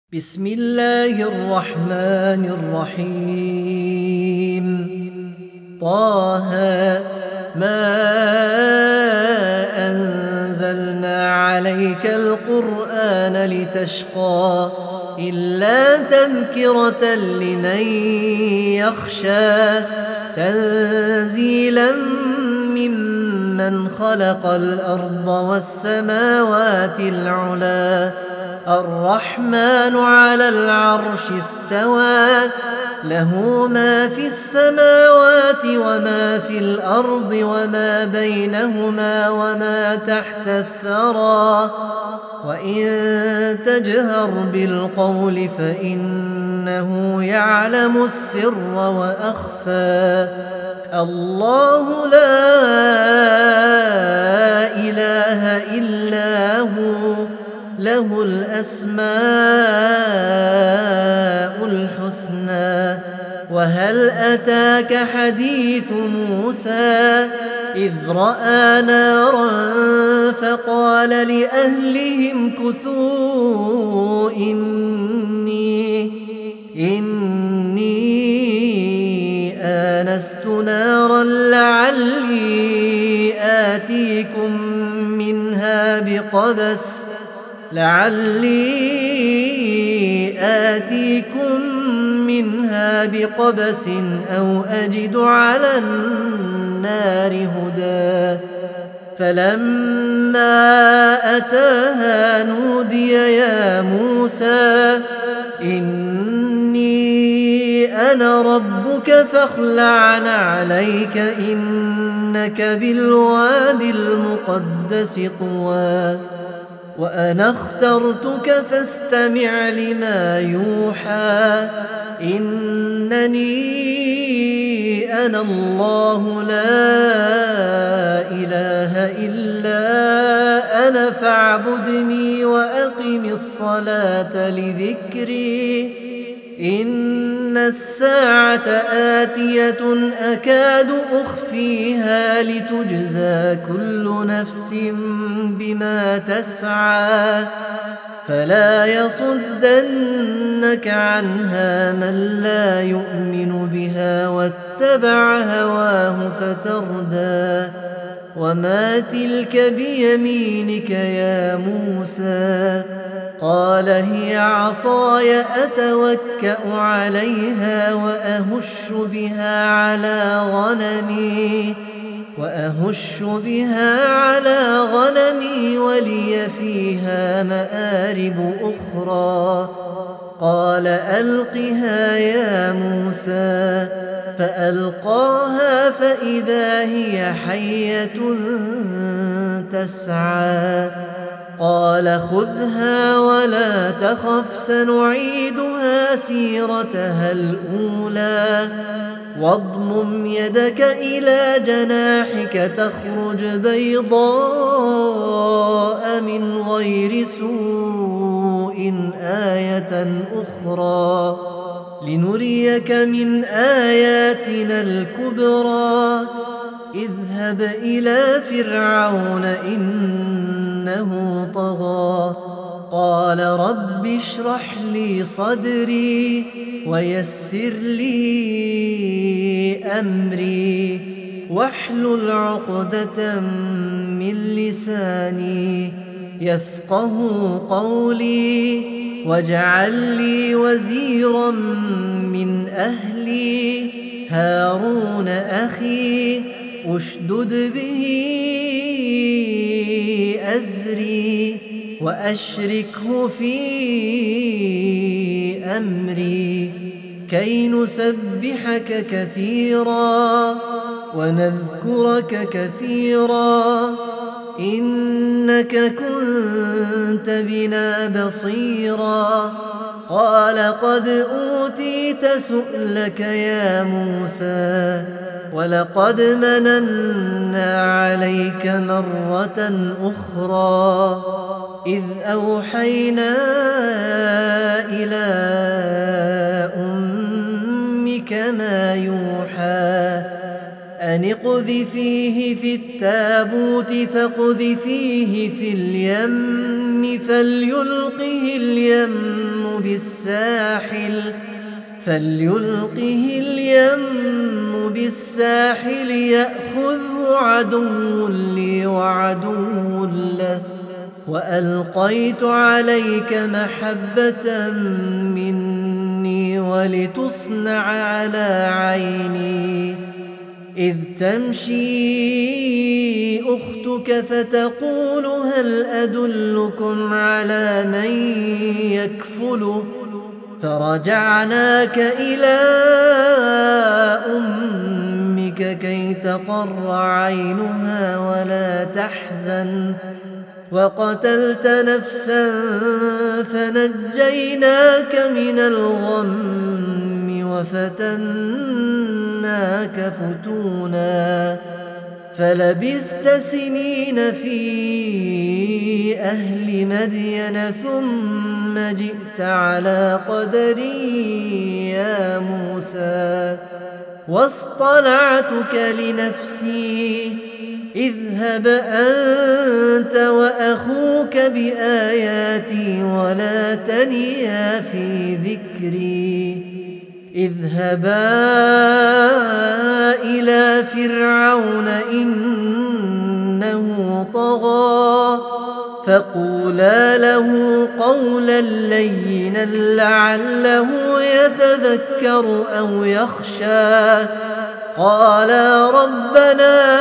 بسم الله الرحمن الرحيم. طه ما أنزلنا عليك القرآن لتشقى إلا تذكرة لمن يخشى تنزيلا ممن خلق الأرض والسماوات العلى الرحمن على العرش استوى له ما في السماوات وما في الأرض وما بينهما وما تحت الثرى وإن تجهر بالقول فإنه يعلم السر وأخفى الله لا إله إلا هو له الأسماء الحسنى. وهل أتاك حديث موسى إذ رأى نارا فقال لأهلهم كثوا إني آنست نارا لعلي آتيكم منها بقبس أو أجد على النار هدى. فلما أتاها نودي يا موسى إني أنا ربك فاخلع نعليك إنك بالواد المقدس طوى. وأنا اخترتك فاستمع لما يوحى إنني أنا الله لا إله إلا أنا فاعبدني وأقم الصلاة لذكري إن الساعة آتية أكاد أخفيها لتجزى كل نفس بما تسعى فلا يصدنك عنها من لا يؤمن بها واتبع هواه فتردى. وما تلك بيمينك يا موسى قال هي عصاي أتوكأ عليها وأهش بها على غنمي ولي فيها مآرب أخرى. قال ألقها يا موسى فألقاها فإذا هي حية تسعى. قال خذها ولا تخف سنعيدها سيرتها الأولى واضمم يدك إلى جناحك تخرج بيضاء من غير سوء آية أخرى لنريك من آياتنا الكبرى. اذهب إلى فرعون إنه طغى. قال رب اشرح لي صدري ويسر لي أمري واحلل عقدة من لساني يفقه قولي واجعل لي وزيرا من أهلي هارون أخي اشدد به أزري وأشركه في أمري كي نسبحك كثيرا ونذكرك كثيرا إنك كنت بنا بصيرا. قال قد أوتيت سؤلك يا موسى ولقد مننا عليك مرة أخرى إذ أوحينا إلى أمك ما يوحى أن اقذفيه في التابوت فاقذفيه في اليم فليلقه اليم بالساحل فليلقه اليم بالساحل يأخذه عدو لي وعدو له وألقيت عليك محبة مني ولتصنع على عيني إذ تمشي أختك فتقول هل أدلكم على من يكفله فرجعناك إلى أمك كي تقر عينها ولا تحزن وقتلت نفسا فنجيناك من الغم وفتناك فتونا فلبثت سنين في أهل مدين ثم جئت على قدري يا موسى واصطنعتك لنفسي اذهب أنت وأخوك بآياتي ولا تنيا في ذكري اذهبا إلى فرعون إنه طغى فقولا له قولا لينا لعله يتذكر أو يخشى قالا ربنا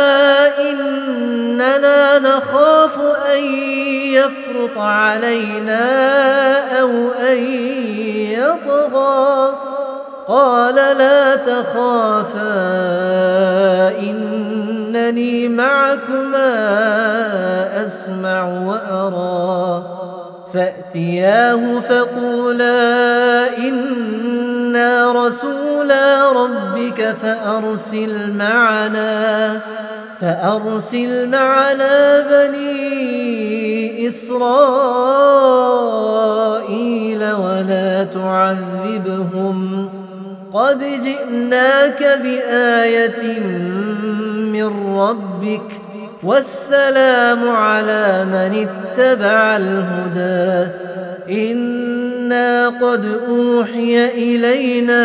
إننا نخاف أن يفرط علينا أو أن يطغى قال لا تخافا إنني معكما أسمع وأرى فأتياه فقولا إنا رسولا ربك فأرسل معنا بني إسرائيل ولا تعذبهم قد جئناك بآية من ربك والسلام على من اتبع الهدى إنا قد أوحي إلينا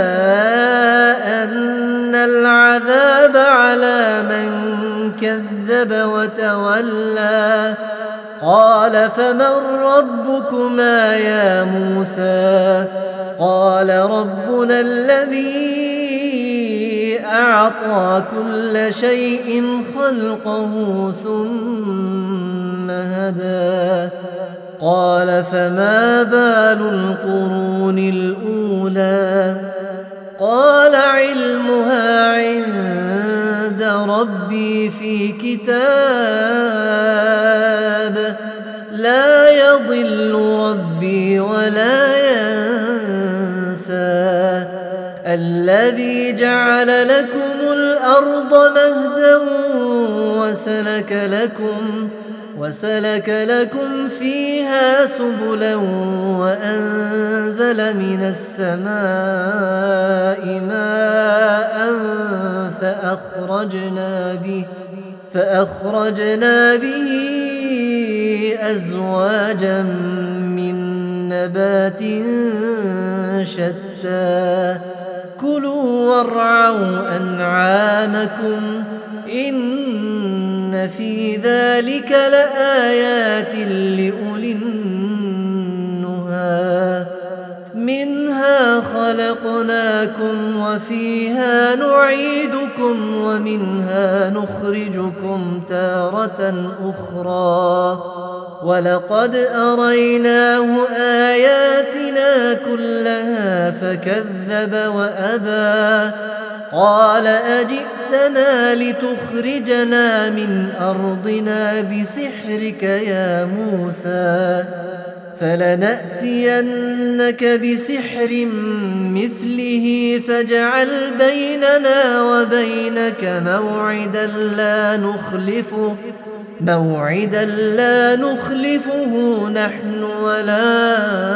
أن العذاب على من كذب وتولى قال فمن ربكما يا موسى قال ربنا الذي أعطى كل شيء خلقه ثم هدى قال فما بال القرون الأولى قال علمها عند ربي في كتاب لا يضل ربي ولا ينسى الذي جعل لكم الأرض مهدا وسلك لكم فيها سبلا وأنزل من السماء ماء فأخرجنا به أزواجا من نبات شتى كلوا وارعوا أنعامكم إن في ذلك لآيات لأولي النهى منها خلقناكم وفيها نعيدكم ومنها نخرجكم تارة أخرى ولقد أريناه آياتنا كلها فكذب وأبى قال أجئتنا لتخرجنا من أرضنا بسحرك يا موسى فلنأتينك بسحر مثله فاجعل بيننا وبينك موعدا لا نخلفه نحن ولا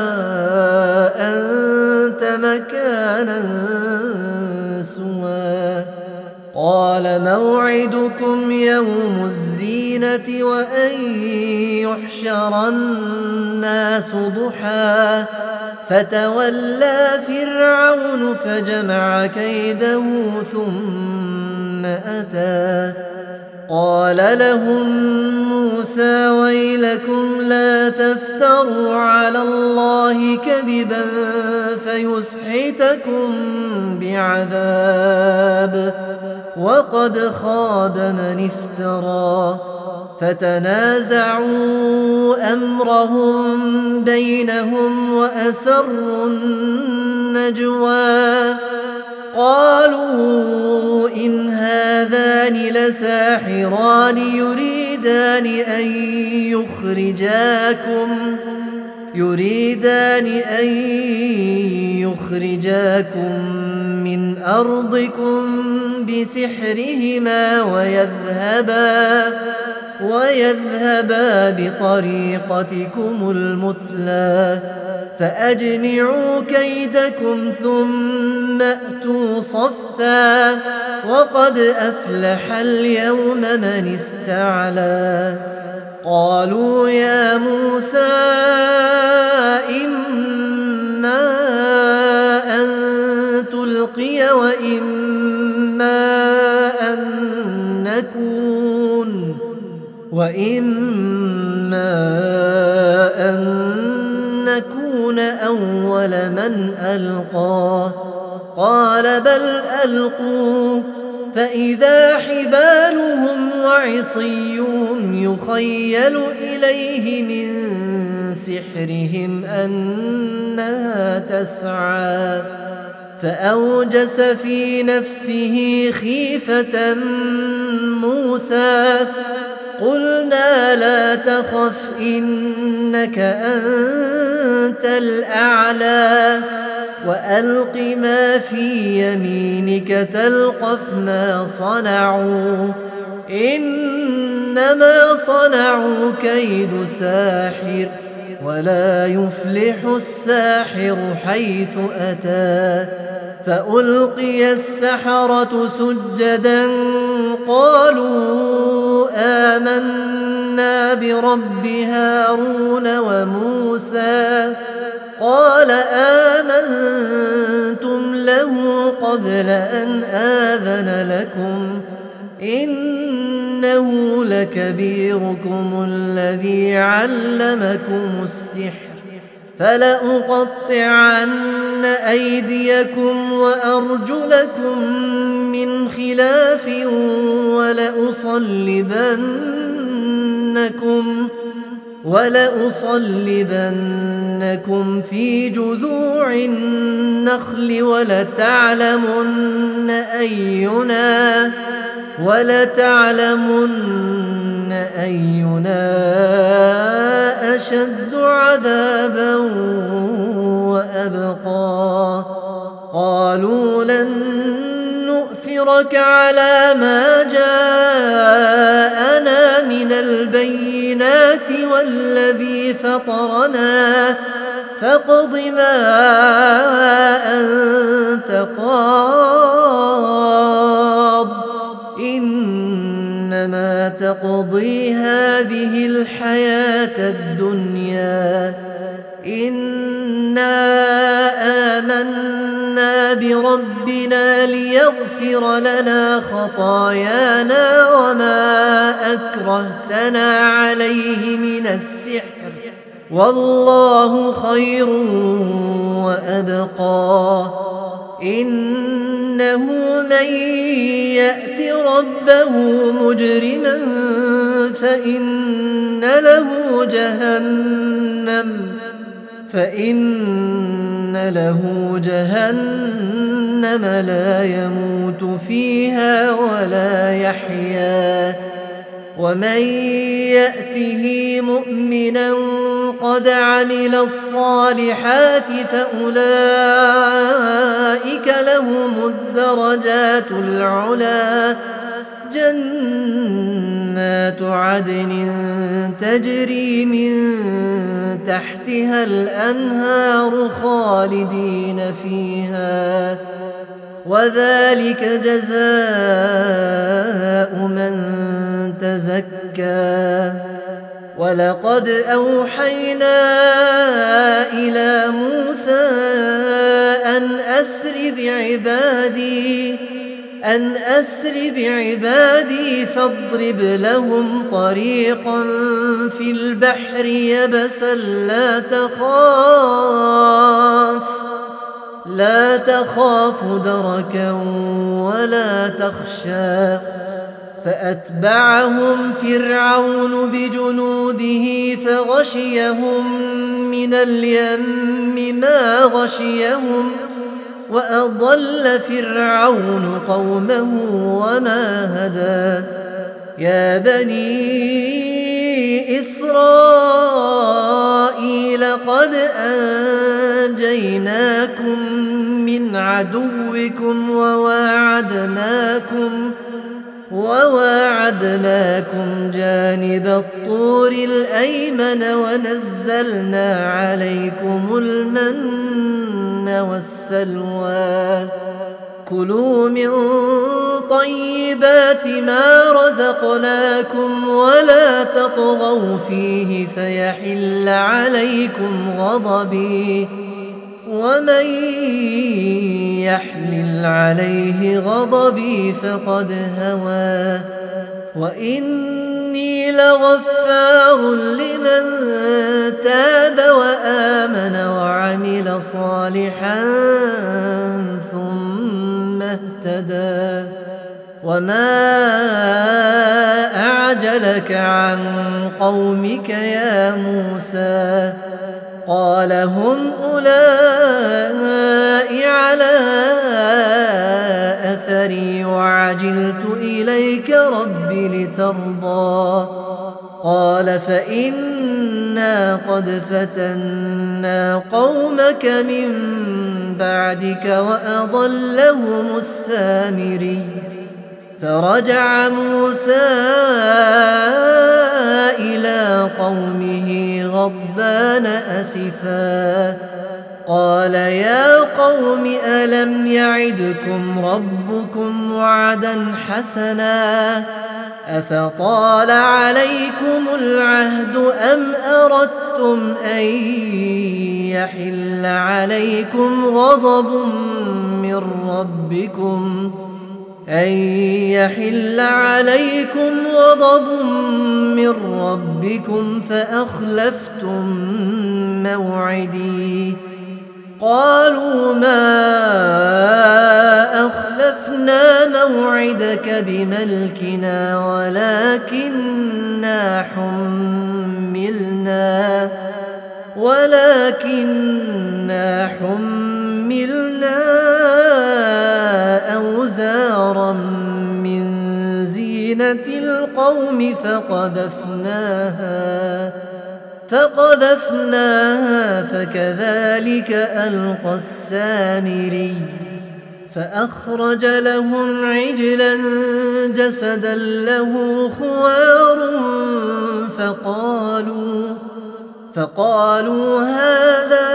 أنت مكانا سوى قال موعدكم يوم الزينة وأن يحشر الناس ضحى فتولى فرعون فجمع كيده ثم أتى قال لهم موسى ويلكم لا تفتروا على الله كذبا فيسحتكم بعذاب وقد خاب من افترى فتنازعوا أمرهم بينهم وأسروا النجوى قالوا إن هذان لساحران يريدان أن يخرجاكم من أرضكم بسحرهما ويذهبا بطريقتكم المثلى فأجمعوا كيدكم ثم أتوا صفا وقد أفلح اليوم من استعلى قالوا يا موسى إما أن تلقي وإما أن نكون أول من ألقى قال بل ألقوا فإذا حبالهم وعصيهم يخيل إليه من سحرهم أنها تسعى فأوجس في نفسه خيفة موسى قلنا لا تخف إنك أنت الأعلى وألق ما في يمينك تلقف ما صنعوا إنما صنعوا كيد ساحر ولا يفلح الساحر حيث أتى فألقي السحرة سجدا قالوا آمنا برب هارون وموسى قال آمنتم له قبل أن آذن لكم إنه لكبيركم الذي علمكم السحر فلأقطعن أيديكم وأرجلكم من خلاف ولأصلبنكم في جذوع النخل ولتعلمن أينا أشد عذابا وأبقى قالوا لن نؤثرك على ما جاءنا من البينات والذي فطرنا فاقض ما أنت قاض إنما تقضي هذه الحياة الدنيا إنا آمنا بربنا ليغفر لنا خطايانا وما أكرهتنا عليه من السحر والله خير وأبقى إنه من يأت ربه مجرما فإن له جهنم لا يموت فيها ولا يحيا ومن يأته مؤمنا قد عمل الصالحات فأولئك لهم الدرجات العلى جنات عدن تجري من تحتها الأنهار خالدين فيها وذلك جزاء من تزكى ولقد أوحينا إلى موسى أن أسر بعبادي فاضرب لهم طريقا في البحر يبسا لا تخاف دركا ولا تخشى. فأتبعهم فرعون بجنوده فغشيهم من اليم ما غشيهم، وأضل فرعون قومه وما هدى. يا بني إسرائيل قد أنجيناكم من عدوكم وواعدناكم جانب الطور الأيمن ونزلنا عليكم المن والسلوى. كلوا من طيبات ما رزقناكم ولا تطغوا فيه فيحل عليكم غضبي، ومن يحلل عليه غضبي فقد هوى. وإني لغفار لمن تاب وآمن وعمل صالحا ثم اهتدى. وما أعجلك عن قومك يا موسى؟ قال هم أولئك على أثري وعجلت إليك رب لترضى. قال فإنا قد فتنا قومك من بعدك وأضلهم السامري. فرجع موسى إلى قومه غضبان أسفا قال يا قوم ألم يعدكم ربكم وعدا حسنا أفطال عليكم العهد أم أردتم أن يحل عليكم غضب من ربكم فأخلفتم موعدي. قالوا ما أخلفنا موعدك بملكنا ولكننا حملنا أوزارا من زينة القوم فقذفناها فكذلك ألقى السامري. فأخرج لهم عجلا جسدا له خوار فقالوا هذا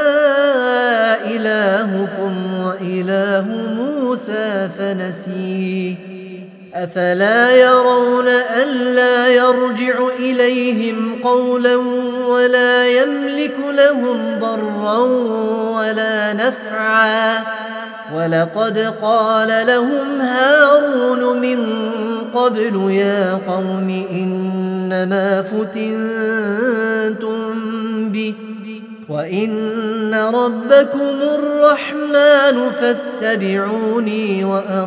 إلهكم وإله موسى فنسيه. أفلا يرون ألا يرجع إليهم قولا ولا يملك لهم ضرا ولا نفعا. ولقد قال لهم هارون من قبل يا قوم إنما فتنتم به وإن ربكم الرحمن فاتبعوني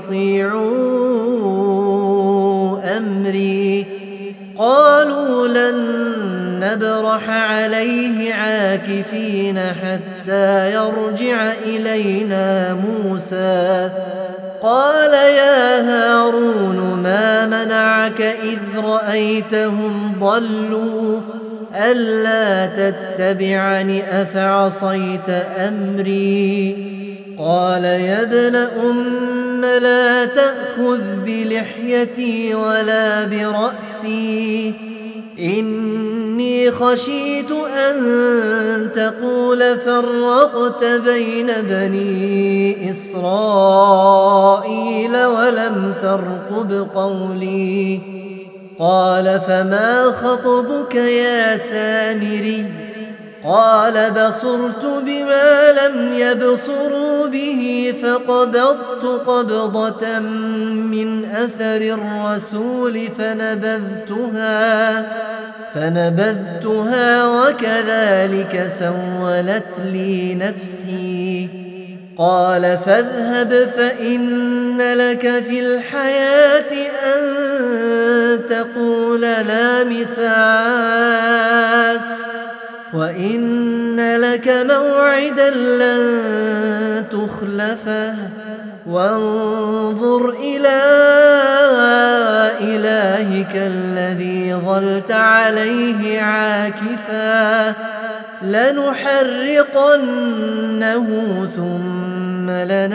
وأطيعوا أمري. قالوا لن نبرح عليه عاكفين حتى يرجع إلينا موسى. قال يا هارون ما منعك إذ رأيتهم ضلوا ألا تتبعني أفعصيت أمري. قال يا ابن أم لا تأخذ بلحيتي ولا برأسي إني خشيت أن تقول فرقت بين بني إسرائيل ولم ترقب قولي قال فما خطبك يا سامري قال بصرت بما لم يبصروا به فقبضت قبضة من أثر الرسول فنبذتها وكذلك سولت لي نفسي قال فاذهب فإن لك في الحياة أن تقول لا مساس وإن لك موعدا لن تخلفه وانظر إلى إلهك الذي ظلت عليه عاكفا لنحرقنه ثم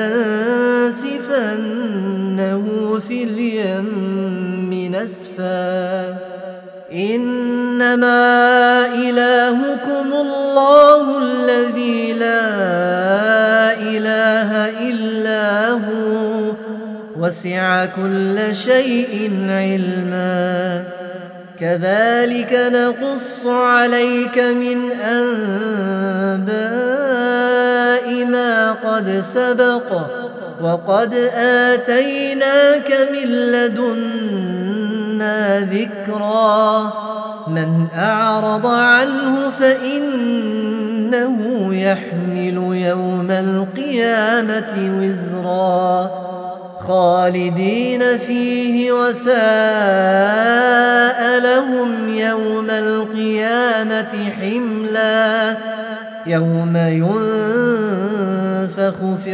لننسفنه في اليم نسفا إنما إلهكم الله الذي لا إله إلا هو وسع كل شيء علما كذلك نقص عليك من أنباء ما قد سبق وقد آتيناك من لدنا ذكرا من أعرض عنه فإنه يحمل يوم القيامة وزرا خالدين فيه وساء لهم يوم القيامة حملا يوم ينفخ في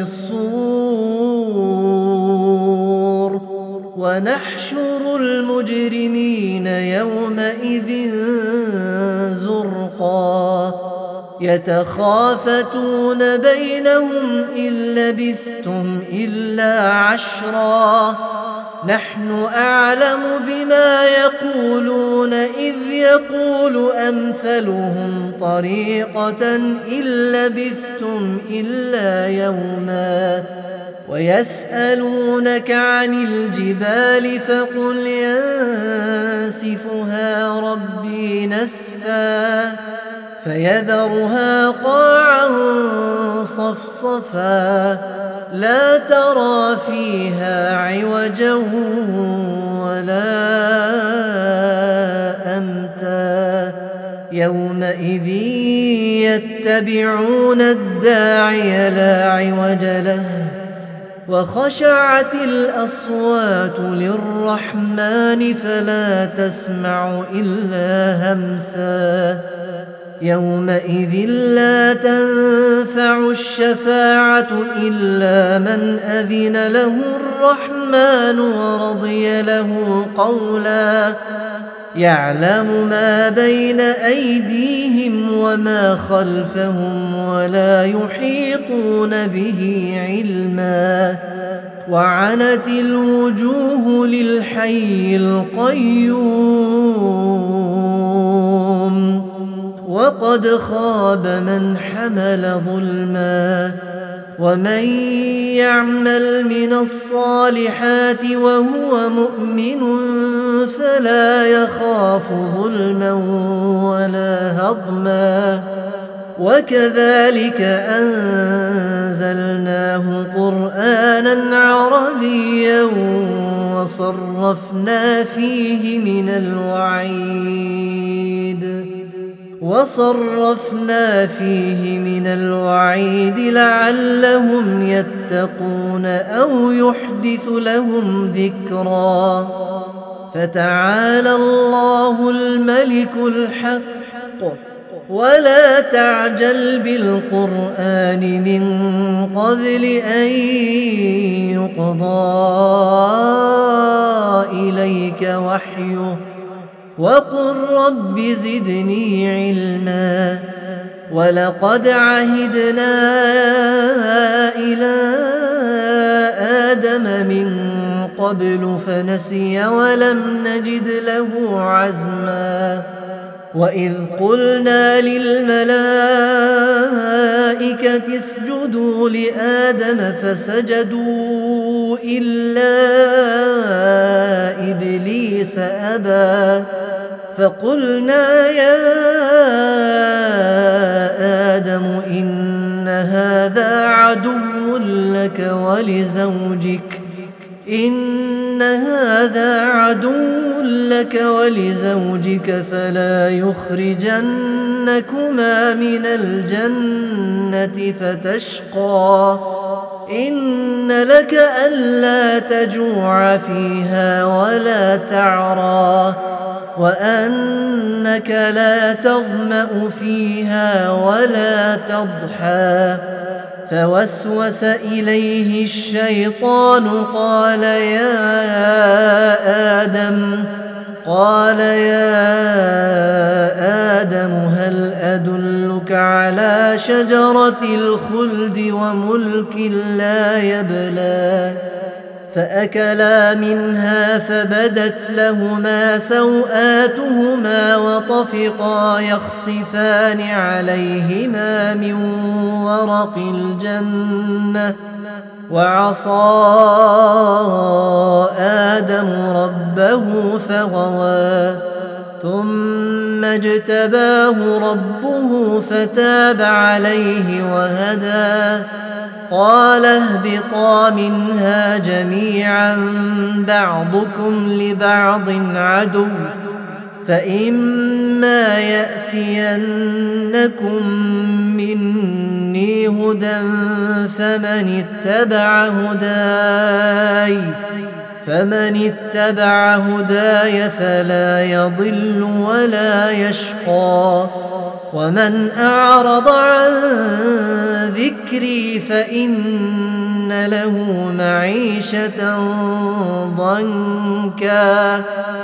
الصور ونحشر المجرمين يومئذ زرقا يتخافتون بينهم إن لبثتم إلا عشرا نحن أعلم بما يقولون إذ يقول أمثلهم طريقة إن لبثتم إلا يوما ويسألونك عن الجبال فقل ينسفها ربي نسفا فيذرها قاعا صفصفا لا ترى فيها عوجا ولا أمتا يومئذ يتبعون الداعي لا عوج له وخشعت الأصوات للرحمن فلا تسمع إلا همسا يومئذ لا تنفع الشفاعة إلا من أذن له الرحمن ورضي له قولا يعلم ما بين أيديهم وما خلفهم ولا يحيطون به علما وعنت الوجوه للحي القيوم وقد خاب من حمل ظلما ومن يعمل من الصالحات وهو مؤمن فلا يخاف ظلما ولا هضما وكذلك أنزلناه قرآنا عربيا وصرفنا فيه من الوعيد لعلهم يتقون أو يحدث لهم ذكرا فتعالى الله الملك الحق ولا تعجل بالقرآن من قبل أن يقضى إليك وحيه وقل رب زدني علما ولقد عهدنا إلى آدم من قبل فنسي ولم نجد له عزما وإذ قلنا للملائكة اسجدوا لآدم فسجدوا إلا إبليس أبى فقلنا يا آدم إن هذا عدو لك ولزوجك فلا يخرجنكما من الجنة فتشقى إن لك ألا تجوع فيها ولا تعرى وأنك لا تظمأ فيها ولا تضحى فوسوس إليه الشيطان قال يا آدم هل أدلك على شجرة الخلد وملك لا يبلى فأكلا منها فبدت لهما سوآتهما وطفقا يخصفان عليهما من ورق الجنة وعصى آدم ربه فغوى ثم اجتباه ربه فتاب عليه وهدى قال اهبطا منها جميعا بعضكم لبعض عدو فإما يأتينكم مني هدى فمن اتبع هداي فلا يضل ولا يشقى ومن أعرض عن ذكري فإن له معيشة ضنكا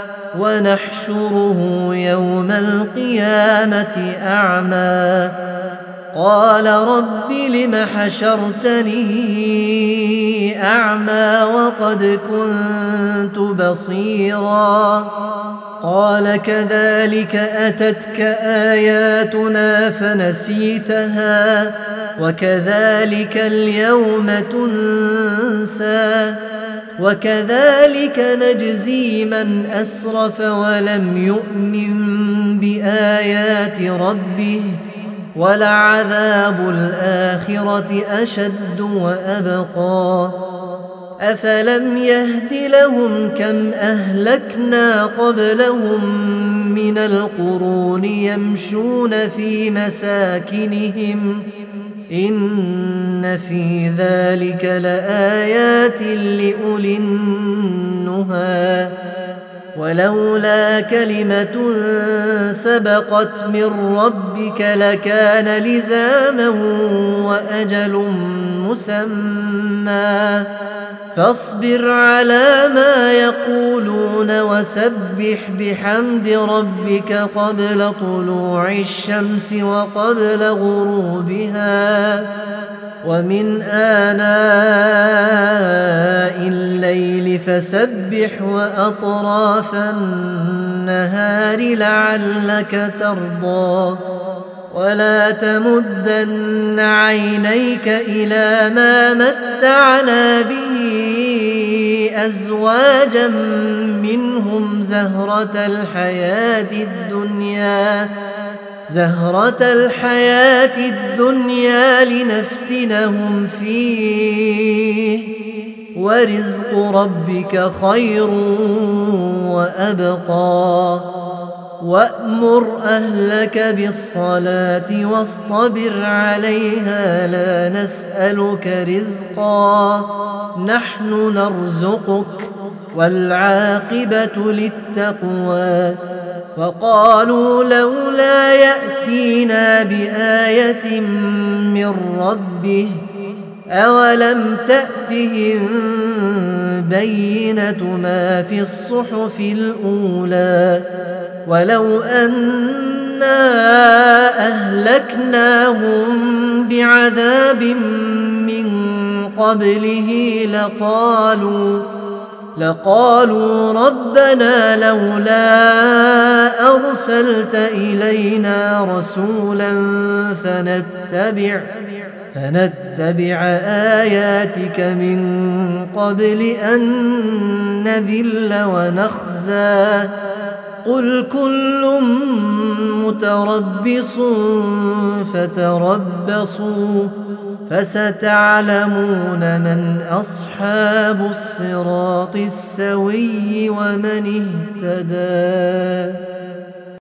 ونحشره يوم القيامة أعمى قال رب لم حشرتني أعمى وقد كنت بصيرا قال كذلك أتتك آياتنا فنسيتها وكذلك اليوم تنسى وكذلك نجزي من أسرف ولم يؤمن بآيات ربه ولعذاب الآخرة أشد وأبقى أفلم يهد لهم كم أهلكنا قبلهم من القرون يمشون في مساكنهم إن في ذلك لآيات لأولي النهى ولولا كلمة سبقت من ربك لكان لزاما وأجل مسمى فاصبر على ما يقولون وسبح بحمد ربك قبل طلوع الشمس وقبل غروبها ومن آناء الليل فسبح وأطراف النهار لعلك ترضى ولا تمدن عينيك إلى ما متعنا به أزواجا منهم زهرة الحياة الدنيا لنفتنهم فيه ورزق ربك خير وأبقى وأمر أهلك بالصلاة واصطبر عليها لا نسألك رزقا نحن نرزقك والعاقبة للتقوى وقالوا لولا يأتينا بآية من ربه أولم تأتهم بينة ما في الصحف الأولى ولو أنا أهلكناهم بعذاب من قبله لقالوا ربنا لولا أرسلت إلينا رسولا فنتبع آياتك من قبل أن نذل ونخزى قل كل متربص فتربصوا فستعلمون من أصحاب الصراط السوي ومن اهتدى.